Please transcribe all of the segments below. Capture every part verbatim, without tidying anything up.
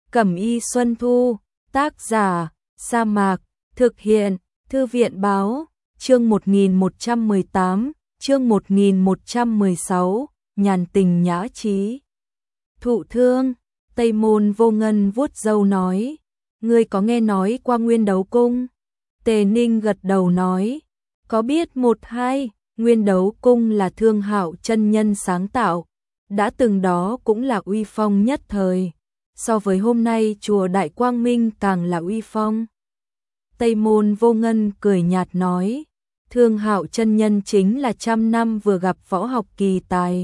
Cẩm y Xuân Thu, tác giả, Sa Mạc, thực hiện, Thư viện Báo, chương một nghìn một trăm mười tám, chương một nghìn một trăm mười sáu, nhàn tình nhã trí. Thụ thương, Tây Môn Vô Ngân vuốt râu nói, ngươi có nghe nói qua Nguyên Đấu Cung? Tề Ninh gật đầu nói, có biết một hai, Nguyên Đấu Cung là Thương Hạo chân nhân sáng tạo, đã từng đó cũng là uy phong nhất thời, so với hôm nay chùa Đại Quang Minh càng là uy phong. Tây Môn Vô Ngân cười nhạt nói, Thương Hạo chân nhân chính là trăm năm vừa gặp võ học kỳ tài.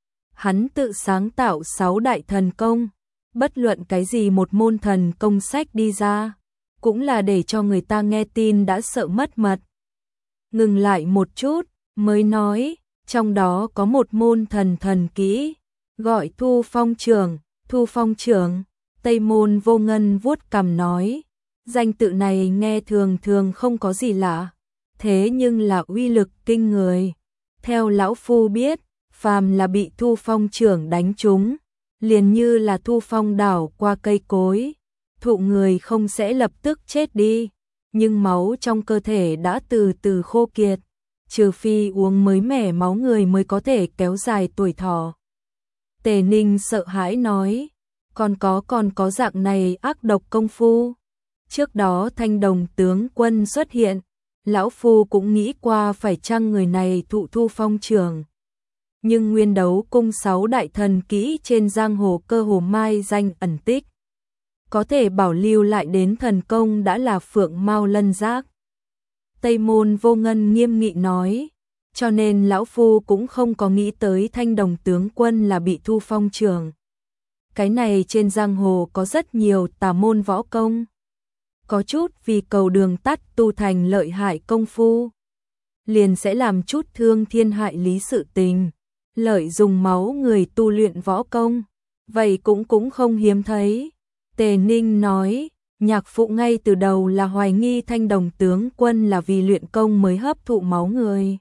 Hắn tự sáng tạo sáu đại thần công, bất luận cái gì một môn thần công sách đi ra, cũng là để cho người ta nghe tin đã sợ mất mật. Ngừng lại một chút, mới nói, trong đó có một môn thần thần kỹ, gọi Thu Phong Trưởng. Thu Phong Trưởng, Tây Môn Vô Ngân vuốt cằm nói, danh tự này nghe thường thường không có gì lạ, thế nhưng là uy lực kinh người. Theo lão phu biết, phàm là bị Thu Phong Trưởng đánh trúng, liền như là thu phong đảo qua cây cối, thụ người không sẽ lập tức chết đi, nhưng máu trong cơ thể đã từ từ khô kiệt, trừ phi uống mới mẻ máu người mới có thể kéo dài tuổi thọ. Tề Ninh sợ hãi nói, còn có còn có dạng này ác độc công phu. Trước đó Thanh Đồng tướng quân xuất hiện, lão phu cũng nghĩ qua phải chăng người này thụ Thu Phong Trưởng. Nhưng Nguyên Đấu Cung sáu đại thần kỹ trên giang hồ cơ hồ mai danh ẩn tích, có thể bảo lưu lại đến thần công đã là phượng mao lân giác. Tây Môn Vô Ngân nghiêm nghị nói, cho nên lão phu cũng không có nghĩ tới Thanh Đồng tướng quân là bị Thu Phong Trưởng. Cái này trên giang hồ có rất nhiều tà môn võ công, có chút vì cầu đường tắt tu thành lợi hại công phu, liền sẽ làm chút thương thiên hại lý sự tình, lợi dùng máu người tu luyện võ công, vậy cũng cũng không hiếm thấy. Tề Ninh nói, nhạc phụ ngay từ đầu là hoài nghi Thanh Đồng tướng quân là vì luyện công mới hấp thụ máu người.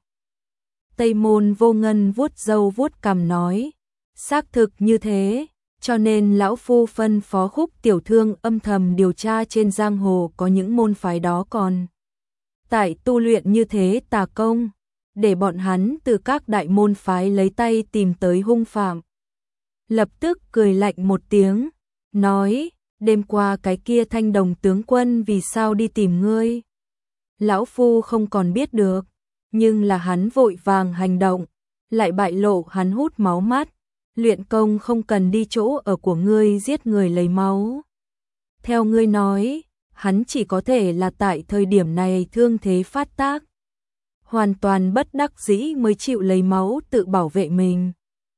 Tây Môn Vô Ngân vuốt râu vuốt cằm nói, xác thực như thế, cho nên lão phu phân phó Khúc tiểu thương âm thầm điều tra trên giang hồ có những môn phái đó còn tại tu luyện như thế tà công, để bọn hắn từ các đại môn phái lấy tay tìm tới hung phạm. Lập tức cười lạnh một tiếng, nói, đêm qua cái kia Thanh Đồng tướng quân vì sao đi tìm ngươi? Lão phu không còn biết được, nhưng là hắn vội vàng hành động, lại bại lộ hắn hút máu mắt, luyện công không cần đi chỗ ở của ngươi giết người lấy máu. Theo ngươi nói, hắn chỉ có thể là tại thời điểm này thương thế phát tác, hoàn toàn bất đắc dĩ mới chịu lấy máu tự bảo vệ mình.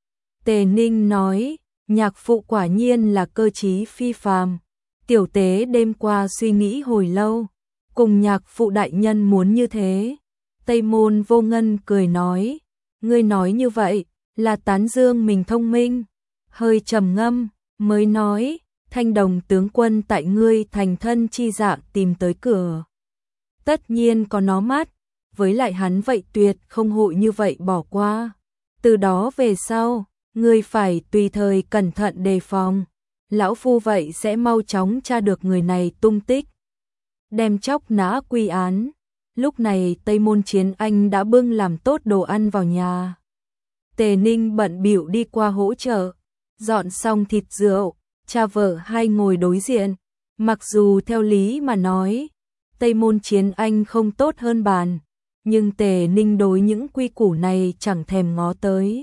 Tề Ninh nói, nhạc phụ quả nhiên là cơ trí phi phàm. Tiểu tế đêm qua suy nghĩ hồi lâu, cùng nhạc phụ đại nhân muốn như thế. Tây Môn Vô Ngân cười nói, ngươi nói như vậy là tán dương mình thông minh. Hơi trầm ngâm, mới nói, Thanh Đồng tướng quân tại ngươi thành thân chi dạ tìm tới cửa, tất nhiên có nó mắt, với lại hắn vậy tuyệt không hội như vậy bỏ qua. Từ đó về sau, ngươi phải tùy thời cẩn thận đề phòng, lão phu vậy sẽ mau chóng tra được người này tung tích, đem chóc nã quy án. Lúc này Tây Môn Chiến Anh đã bưng làm tốt đồ ăn vào nhà. Tề Ninh bận bịu đi qua hỗ trợ, dọn xong thịt rượu, cha vợ hai ngồi đối diện. Mặc dù theo lý mà nói, Tây Môn Chiến Anh không tốt hơn bàn, nhưng Tề Ninh đối những quy củ này chẳng thèm ngó tới.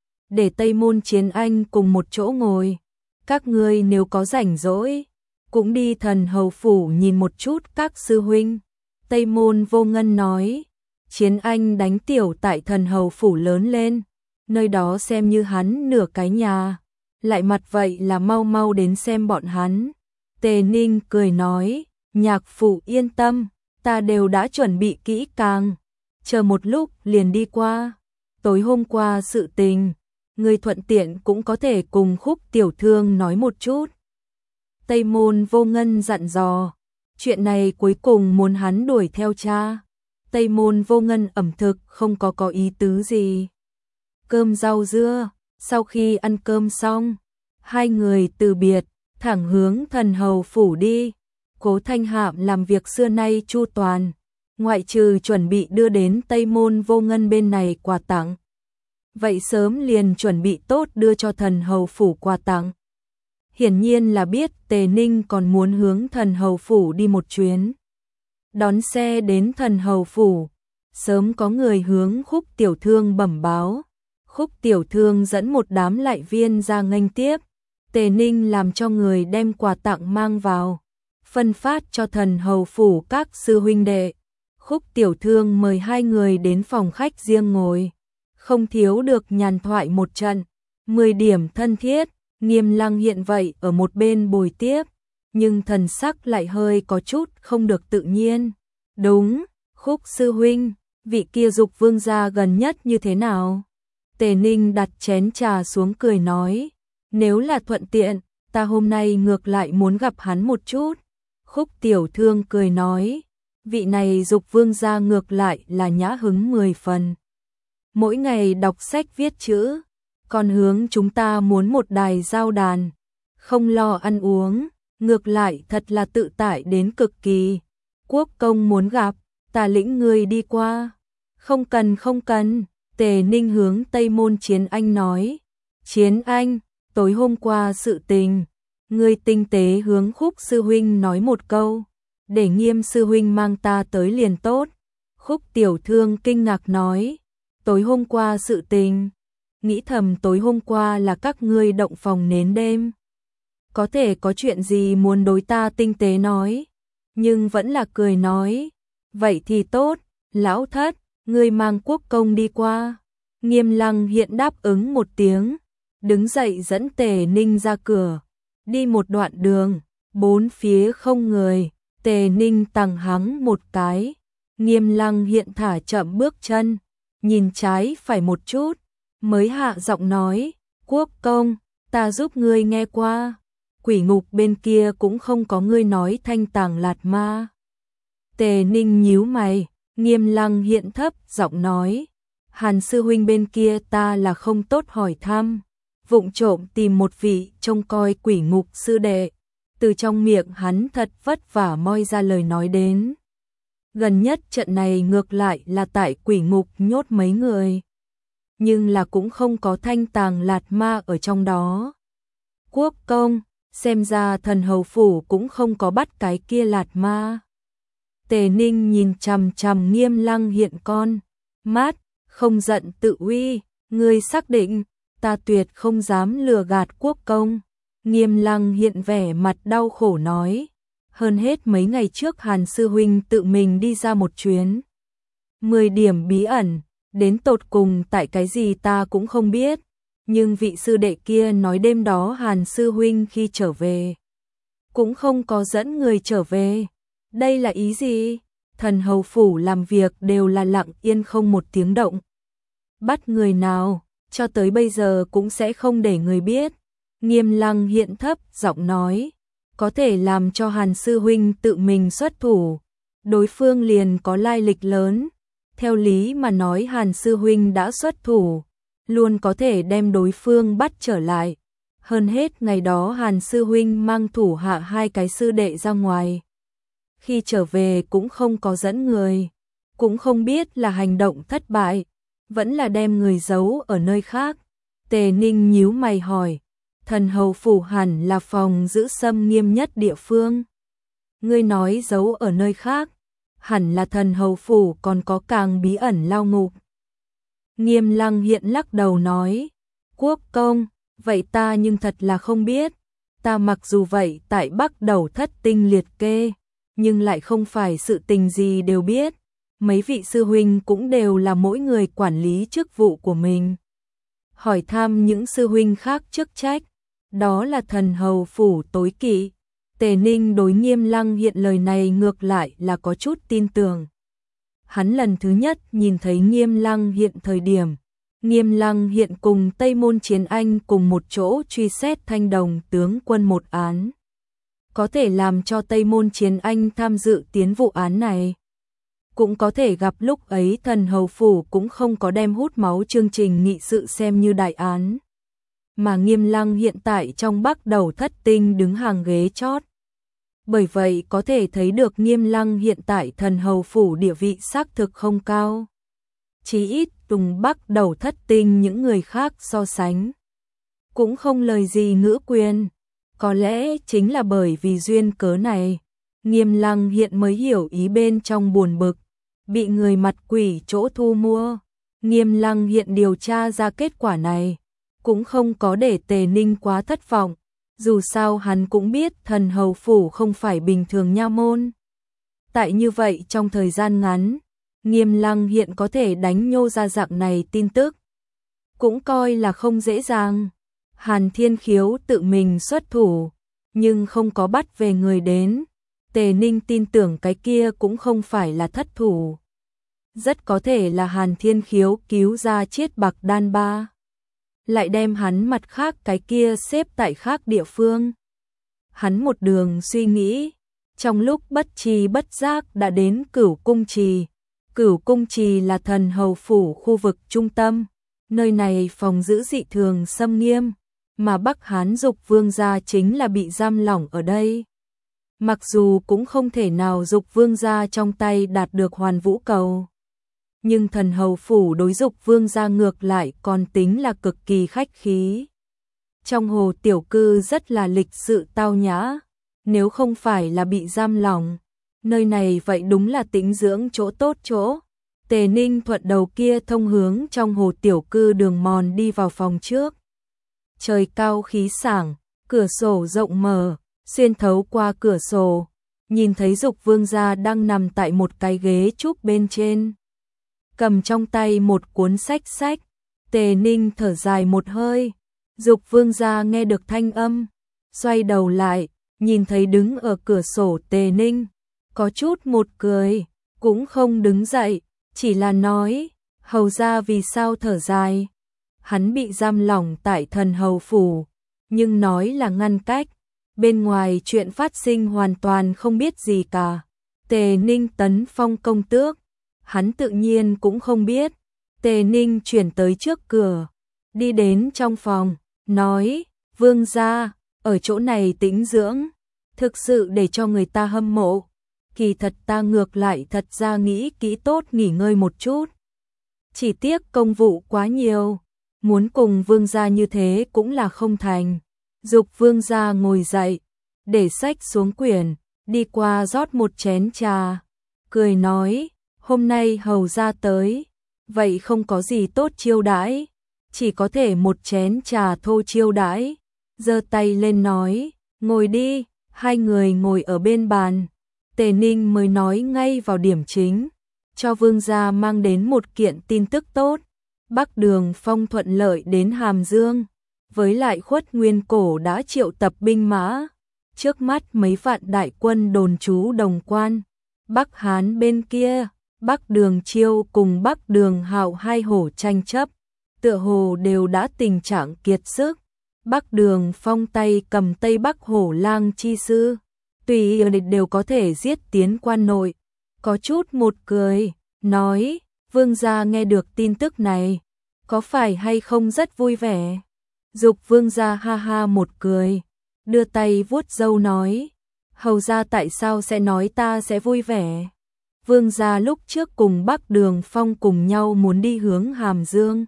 Để Tây Môn Chiến Anh cùng một chỗ ngồi, các ngươi nếu có rảnh rỗi, cũng đi Thần Hầu Phủ nhìn một chút các sư huynh. Tây Môn Vô Ngân nói, Chiến Anh đánh tiểu tại Thần Hầu Phủ lớn lên, nơi đó xem như hắn nửa cái nhà, lại mặt vậy là mau mau đến xem bọn hắn. Tề Ninh cười nói, nhạc phụ yên tâm, ta đều đã chuẩn bị kỹ càng, chờ một lúc liền đi qua. Tối hôm qua sự tình, người thuận tiện cũng có thể cùng Khúc tiểu thương nói một chút. Tây Môn Vô Ngân dặn dò, chuyện này cuối cùng muốn hắn đuổi theo cha. Tây Môn Vô Ngân ẩm thực không có có ý tứ gì. Cơm rau dưa, sau khi ăn cơm xong, hai người từ biệt, thẳng hướng thần hầu phủ đi. Cố Thanh Hạm làm việc xưa nay chu toàn, ngoại trừ chuẩn bị đưa đến Tây Môn Vô Ngân bên này quà tặng. Vậy sớm liền chuẩn bị tốt đưa cho thần hầu phủ quà tặng. Hiển nhiên là biết Tề Ninh còn muốn hướng thần hầu phủ đi một chuyến. Đón xe đến thần hầu phủ, sớm có người hướng Khúc tiểu thư bẩm báo. Khúc tiểu thư dẫn một đám lại viên ra nghênh tiếp. Tề Ninh làm cho người đem quà tặng mang vào, phân phát cho thần hầu phủ các sư huynh đệ. Khúc tiểu thư mời hai người đến phòng khách riêng ngồi, không thiếu được nhàn thoại một trận, mười điểm thân thiết. Nghiêm Lăng hiện vậy ở một bên bồi tiếp, nhưng thần sắc lại hơi có chút không được tự nhiên. Đúng, Khúc sư huynh, vị kia Dục vương gia gần nhất như thế nào? Tề Ninh đặt chén trà xuống cười nói, nếu là thuận tiện, ta hôm nay ngược lại muốn gặp hắn một chút. Khúc tiểu thư cười nói, vị này Dục vương gia ngược lại là nhã hứng mười phần. Mỗi ngày đọc sách viết chữ, còn hướng chúng ta muốn một đài giao đàn, không lo ăn uống, ngược lại thật là tự tại đến cực kỳ. Quốc công muốn gặp, ta lĩnh người đi qua. Không cần không cần, Tề Ninh hướng Tây Môn Chiến Anh nói. Chiến Anh, tối hôm qua sự tình, người tinh tế hướng Khúc sư huynh nói một câu, để Nghiêm sư huynh mang ta tới liền tốt. Khúc tiểu thư kinh ngạc nói, tối hôm qua sự tình, nghĩ thầm tối hôm qua là các ngươi động phòng nến đêm. Có thể có chuyện gì muốn đối ta tinh tế nói, nhưng vẫn là cười nói, vậy thì tốt, lão thất, ngươi mang quốc công đi qua. Nghiêm Lăng hiện đáp ứng một tiếng, đứng dậy dẫn Tề Ninh ra cửa, đi một đoạn đường, bốn phía không người, Tề Ninh tằng hắng một cái. Nghiêm Lăng hiện thả chậm bước chân, nhìn trái phải một chút, mới hạ giọng nói, quốc công, ta giúp ngươi nghe qua, quỷ ngục bên kia cũng không có ngươi nói thanh tàng lạt ma. Tề Ninh nhíu mày, Nghiêm Lăng hiện thấp giọng nói, Hàn sư huynh bên kia ta là không tốt hỏi thăm, vụng trộm tìm một vị trông coi quỷ ngục sư đệ, từ trong miệng hắn thật vất vả moi ra lời nói đến. Gần nhất trận này ngược lại là tại quỷ ngục nhốt mấy người, nhưng là cũng không có thanh tàng lạt ma ở trong đó. Quốc công, xem ra thần hầu phủ cũng không có bắt cái kia lạt ma. Tề Ninh nhìn chằm chằm Nghiêm Lăng hiện con mắt, không giận tự uy, ngươi xác định, ta tuyệt không dám lừa gạt quốc công. Nghiêm Lăng hiện vẻ mặt đau khổ nói, hơn hết mấy ngày trước Hàn sư huynh tự mình đi ra một chuyến. Mười điểm bí ẩn, đến tột cùng tại cái gì ta cũng không biết, nhưng vị sư đệ kia nói đêm đó Hàn sư huynh khi trở về, cũng không có dẫn người trở về. Đây là ý gì? Thần hầu phủ làm việc đều là lặng yên không một tiếng động. Bắt người nào, cho tới bây giờ cũng sẽ không để người biết. Nghiêm Lăng hiện thấp giọng nói, có thể làm cho Hàn sư huynh tự mình xuất thủ, đối phương liền có lai lịch lớn. Theo lý mà nói Hàn sư huynh đã xuất thủ, luôn có thể đem đối phương bắt trở lại. Hơn hết ngày đó Hàn sư huynh mang thủ hạ hai cái sư đệ ra ngoài, khi trở về cũng không có dẫn người, cũng không biết là hành động thất bại, vẫn là đem người giấu ở nơi khác. Tề Ninh nhíu mày hỏi, thần hầu phủ hẳn là phòng giữ xâm nghiêm nhất địa phương. Ngươi nói giấu ở nơi khác, hẳn là thần hầu phủ còn có càng bí ẩn lao ngục. Nghiêm Lăng hiện lắc đầu nói, quốc công, vậy ta nhưng thật là không biết. Ta mặc dù vậy tại Bắc Đầu thất tinh liệt kê, nhưng lại không phải sự tình gì đều biết. Mấy vị sư huynh cũng đều là mỗi người quản lý chức vụ của mình. Hỏi thăm những sư huynh khác chức trách, đó là thần hầu phủ tối kỵ. Tề Ninh đối Nghiêm Lăng hiện lời này ngược lại là có chút tin tưởng. Hắn lần thứ nhất nhìn thấy Nghiêm Lăng hiện thời điểm, Nghiêm Lăng hiện cùng Tây Môn Chiến Anh cùng một chỗ truy xét Thanh Đồng tướng quân một án. Có thể làm cho Tây Môn Chiến Anh tham dự tiến vụ án này. Cũng có thể gặp lúc ấy thần hầu phủ cũng không có đem hút máu chương trình nghị sự xem như đại án. mà Nghiêm Lăng hiện tại trong Bắc Đầu Thất Tinh đứng hàng ghế chót. Bởi vậy có thể thấy được Nghiêm Lăng hiện tại thần hầu phủ địa vị xác thực không cao. Chí ít cùng Bắc Đầu Thất Tinh những người khác so sánh cũng không lời gì ngữ quyền. Có lẽ chính là bởi vì duyên cớ này, Nghiêm Lăng hiện mới hiểu ý bên trong buồn bực, bị người mặt quỷ chỗ thu mua. Nghiêm Lăng hiện điều tra ra kết quả này, cũng không có để Tề Ninh quá thất vọng, dù sao hắn cũng biết thần hầu phủ không phải bình thường nha môn. Tại như vậy trong thời gian ngắn, Nghiêm Lăng hiện có thể đánh nhô ra dạng này tin tức, cũng coi là không dễ dàng. Hàn Thiên Khiếu tự mình xuất thủ, nhưng không có bắt về người đến. Tề Ninh tin tưởng cái kia cũng không phải là thất thủ. Rất có thể là Hàn Thiên Khiếu cứu ra Chiết Bạc Đan Ba, lại đem hắn mặt khác cái kia xếp tại khác địa phương. Hắn một đường suy nghĩ, trong lúc bất tri bất giác đã đến Cửu Cung Trì. Cửu Cung Trì là thần hầu phủ khu vực trung tâm, nơi này phòng giữ dị thường xâm nghiêm, mà Bắc Hán Dục Vương gia chính là bị giam lỏng ở đây. Mặc dù cũng không thể nào Dục Vương gia trong tay đạt được Hoàn Vũ Cầu, nhưng thần hầu phủ đối Dục Vương gia ngược lại còn tính là cực kỳ khách khí. Trong hồ tiểu cư rất là lịch sự tao nhã, nếu không phải là bị giam lỏng, nơi này vậy đúng là tĩnh dưỡng chỗ tốt chỗ. Tề Ninh thuận đầu kia thông hướng trong hồ tiểu cư đường mòn đi vào phòng trước. Trời cao khí sảng, cửa sổ rộng mở, xuyên thấu qua cửa sổ, nhìn thấy Dục Vương gia đang nằm tại một cái ghế trúc bên trên, cầm trong tay một cuốn sách sách. Tề Ninh thở dài một hơi. Dục Vương gia nghe được thanh âm, xoay đầu lại, nhìn thấy đứng ở cửa sổ Tề Ninh, có chút một cười, cũng không đứng dậy, chỉ là nói, hầu gia vì sao thở dài. Hắn bị giam lỏng tại thần hầu phủ, nhưng nói là ngăn cách, bên ngoài chuyện phát sinh hoàn toàn không biết gì cả. Tề Ninh tấn phong công tước, hắn tự nhiên cũng không biết. Tề Ninh chuyển tới trước cửa, đi đến trong phòng, nói, Vương gia, ở chỗ này tĩnh dưỡng, thực sự để cho người ta hâm mộ. Kỳ thật ta ngược lại thật ra nghĩ kỹ tốt nghỉ ngơi một chút. Chỉ tiếc công vụ quá nhiều, muốn cùng Vương gia như thế cũng là không thành. Dục Vương gia ngồi dậy, để sách xuống quyển, đi qua rót một chén trà, cười nói, hôm nay hầu gia tới, vậy không có gì tốt chiêu đãi, chỉ có thể một chén trà thô chiêu đãi. Giơ tay lên nói, ngồi đi. Hai người ngồi ở bên bàn, Tề Ninh mới nói ngay vào điểm chính, cho Vương gia mang đến một kiện tin tức tốt. Bắc Đường Phong thuận lợi đến Hàm Dương, với lại Khuất Nguyên Cổ đã triệu tập binh mã, trước mắt mấy vạn đại quân đồn trú Đồng Quan. Bắc Hán bên kia, Bắc Đường Chiêu cùng Bắc Đường Hạo hai hổ tranh chấp, tựa hồ đều đã tình trạng kiệt sức. Bắc Đường Phong tay cầm Tây Bắc Hổ Lang chi sư, tùy ý đều có thể giết tiến quan nội. Có chút một cười, nói, Vương gia nghe được tin tức này, có phải hay không rất vui vẻ? Dục Vương gia ha ha một cười, đưa tay vuốt râu nói, hầu gia tại sao sẽ nói ta sẽ vui vẻ? Vương gia lúc trước cùng Bắc Đường Phong cùng nhau muốn đi hướng Hàm Dương,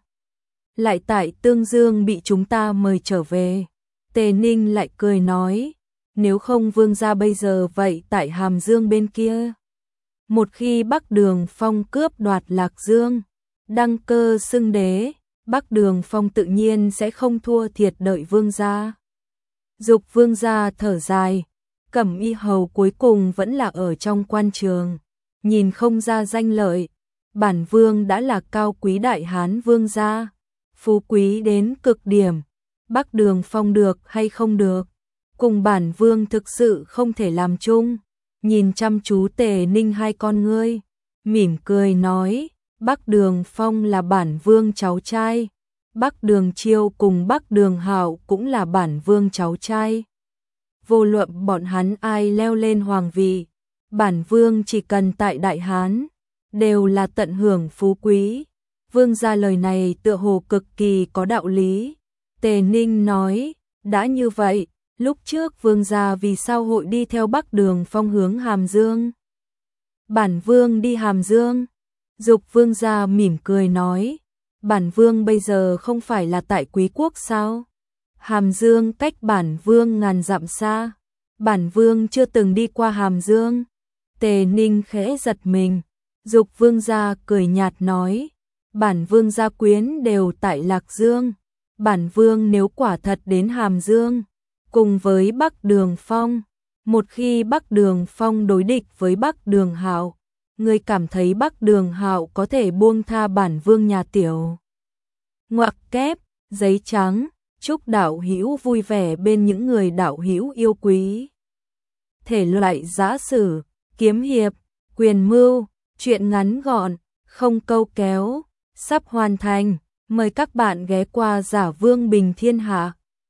lại tại Tương Dương bị chúng ta mời trở về. Tề Ninh lại cười nói, nếu không Vương gia bây giờ vậy tại Hàm Dương bên kia. Một khi Bắc Đường Phong cướp đoạt Lạc Dương, đăng cơ xưng đế, Bắc Đường Phong tự nhiên sẽ không thua thiệt đợi Vương gia. Dục Vương gia thở dài, Cẩm Y hầu cuối cùng vẫn là ở trong quan trường, nhìn không ra danh lợi. Bản vương đã là cao quý đại hán vương gia, phú quý đến cực điểm, Bắc Đường Phong được hay không được, cùng bản vương thực sự không thể làm chung. Nhìn chăm chú Tề Ninh hai con ngươi, mỉm cười nói, Bắc Đường Phong là bản vương cháu trai, Bắc Đường Chiêu cùng Bắc Đường Hạo cũng là bản vương cháu trai. Vô luận bọn hắn ai leo lên hoàng vị, bản vương chỉ cần tại Đại Hán, đều là tận hưởng phú quý. Vương gia lời này tựa hồ cực kỳ có đạo lý. Tề Ninh nói, đã như vậy, lúc trước vương gia vì sao hội đi theo Bắc Đường Phong hướng Hàm Dương? Bản vương đi Hàm Dương. Dục vương gia mỉm cười nói, bản vương bây giờ không phải là tại Quý quốc sao? Hàm Dương cách bản vương ngàn dặm xa. Bản vương chưa từng đi qua Hàm Dương. Tề Ninh khẽ giật mình. Dục vương gia cười nhạt nói, bản vương gia quyến đều tại Lạc Dương. Bản vương nếu quả thật đến Hàm Dương, cùng với Bắc Đường Phong, một khi Bắc Đường Phong đối địch với Bắc Đường Hạo, người cảm thấy Bắc Đường Hạo có thể buông tha bản vương nhà tiểu. Ngoặc kép, giấy trắng, chúc đạo hữu vui vẻ bên những người đạo hữu yêu quý. Thể loại giã sử, kiếm hiệp, quyền mưu, truyện ngắn gọn, không câu kéo, sắp hoàn thành. Mời các bạn ghé qua Giả Vương Bình Thiên Hạ.